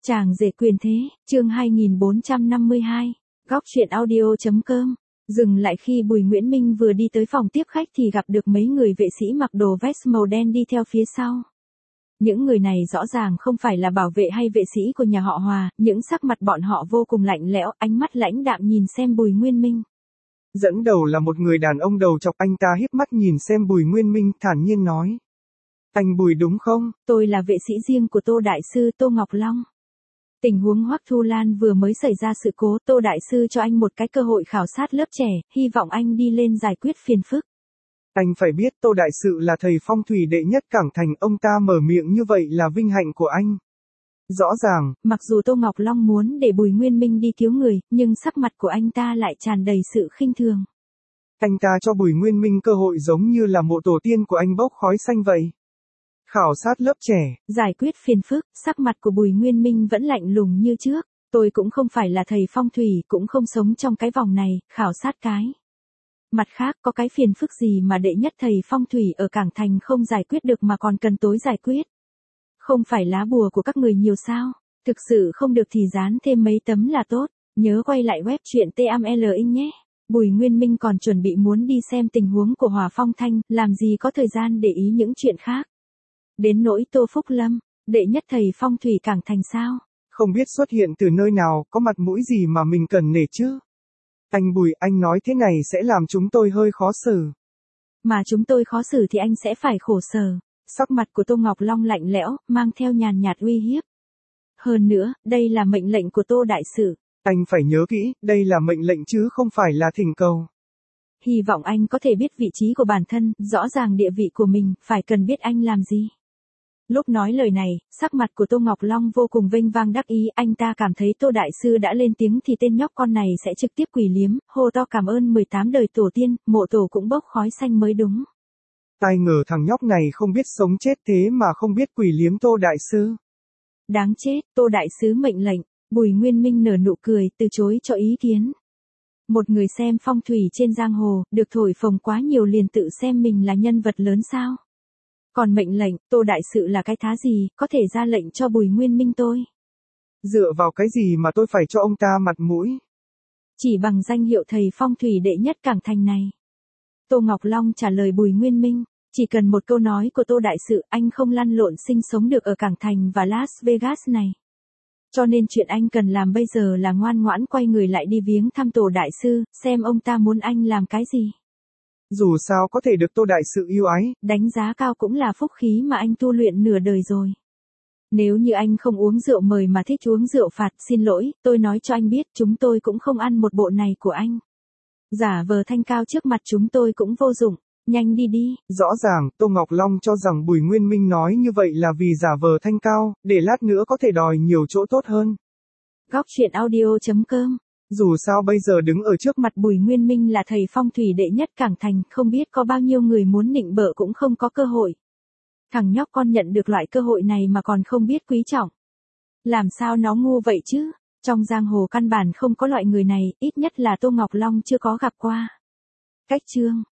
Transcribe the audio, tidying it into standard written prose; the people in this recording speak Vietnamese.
Chàng rể quyền thế, chương 2452, góc truyện audio.com. Dừng lại khi Bùi Nguyễn Minh vừa đi tới phòng tiếp khách thì gặp được mấy người vệ sĩ mặc đồ vest màu đen đi theo phía sau. Những người này rõ ràng không phải là bảo vệ hay vệ sĩ của nhà họ Hòa, những sắc mặt bọn họ vô cùng lạnh lẽo, ánh mắt lãnh đạm nhìn xem Bùi Nguyên Minh. Dẫn đầu là một người đàn ông đầu chọc, anh ta híp mắt nhìn xem Bùi Nguyên Minh, thản nhiên nói. Anh Bùi đúng không? Tôi là vệ sĩ riêng của Tô Đại Sư Tô Ngọc Long. Tình huống Hoắc Thu Lan vừa mới xảy ra sự cố, Tô Đại Sư cho anh một cái cơ hội khảo sát lớp trẻ, hy vọng anh đi lên giải quyết phiền phức. Anh phải biết Tô Đại Sự là thầy phong thủy đệ nhất Cảng Thành, ông ta mở miệng như vậy là vinh hạnh của anh. Rõ ràng, mặc dù Tô Ngọc Long muốn để Bùi Nguyên Minh đi cứu người, nhưng sắc mặt của anh ta lại tràn đầy sự khinh thường. Anh ta cho Bùi Nguyên Minh cơ hội giống như là mộ tổ tiên của anh bốc khói xanh vậy. Khảo sát lớp trẻ, giải quyết phiền phức, sắc mặt của Bùi Nguyên Minh vẫn lạnh lùng như trước. Tôi cũng không phải là thầy phong thủy, cũng không sống trong cái vòng này, khảo sát cái. Mặt khác, có cái phiền phức gì mà đệ nhất thầy phong thủy ở Cảng Thành không giải quyết được mà còn cần tối giải quyết? Không phải lá bùa của các người nhiều sao? Thực sự không được thì dán thêm mấy tấm là tốt. Nhớ quay lại web truyện TML nhé. Bùi Nguyên Minh còn chuẩn bị muốn đi xem tình huống của Hòa Phong Thanh, làm gì có thời gian để ý những chuyện khác. Đến nỗi Tô Phúc Lâm, đệ nhất thầy phong thủy Cảng Thành sao? Không biết xuất hiện từ nơi nào, có mặt mũi gì mà mình cần nể chứ? Anh Bùi, anh nói thế này sẽ làm chúng tôi hơi khó xử. Mà chúng tôi khó xử thì anh sẽ phải khổ sở. Sắc mặt của Tô Ngọc Long lạnh lẽo, mang theo nhàn nhạt uy hiếp. Hơn nữa, đây là mệnh lệnh của Tô Đại Sự. Anh phải nhớ kỹ, đây là mệnh lệnh chứ không phải là thỉnh cầu. Hy vọng anh có thể biết vị trí của bản thân, rõ ràng địa vị của mình, phải cần biết anh làm gì. Lúc nói lời này, sắc mặt của Tô Ngọc Long vô cùng vênh vang đắc ý, anh ta cảm thấy Tô Đại Sư đã lên tiếng thì tên nhóc con này sẽ trực tiếp quỳ liếm, hô to cảm ơn 18 đời tổ tiên, mộ tổ cũng bốc khói xanh mới đúng. Ai ngờ thằng nhóc này không biết sống chết thế mà không biết quỳ liếm Tô Đại Sư. Đáng chết, Tô Đại Sứ mệnh lệnh, Bùi Nguyên Minh nở nụ cười, từ chối cho ý kiến. Một người xem phong thủy trên giang hồ, được thổi phồng quá nhiều liền tự xem mình là nhân vật lớn sao. Còn mệnh lệnh, Tô Đại Sự là cái thá gì, có thể ra lệnh cho Bùi Nguyên Minh tôi. Dựa vào cái gì mà tôi phải cho ông ta mặt mũi? Chỉ bằng danh hiệu thầy phong thủy đệ nhất Cảng Thành này. Tô Ngọc Long trả lời Bùi Nguyên Minh, chỉ cần một câu nói của Tô Đại Sự anh không lăn lộn sinh sống được ở Cảng Thành và Las Vegas này. Cho nên chuyện anh cần làm bây giờ là ngoan ngoãn quay người lại đi viếng thăm Tổ Đại Sư, xem ông ta muốn anh làm cái gì. Dù sao có thể được Tô Đại Sự yêu ái. Đánh giá cao cũng là phúc khí mà anh tu luyện nửa đời rồi. Nếu như anh không uống rượu mời mà thích uống rượu phạt, xin lỗi, tôi nói cho anh biết chúng tôi cũng không ăn một bộ này của anh. Giả vờ thanh cao trước mặt chúng tôi cũng vô dụng, nhanh đi đi. Rõ ràng, Tô Ngọc Long cho rằng Bùi Nguyên Minh nói như vậy là vì giả vờ thanh cao, để lát nữa có thể đòi nhiều chỗ tốt hơn. Góc truyện audio.com. Dù sao bây giờ đứng ở trước mặt Bùi Nguyên Minh là thầy phong thủy đệ nhất Cảng Thành, không biết có bao nhiêu người muốn nịnh bợ cũng không có cơ hội. Thằng nhóc con nhận được loại cơ hội này mà còn không biết quý trọng. Làm sao nó ngu vậy chứ? Trong giang hồ căn bản không có loại người này, ít nhất là Tô Ngọc Long chưa có gặp qua. Cách chương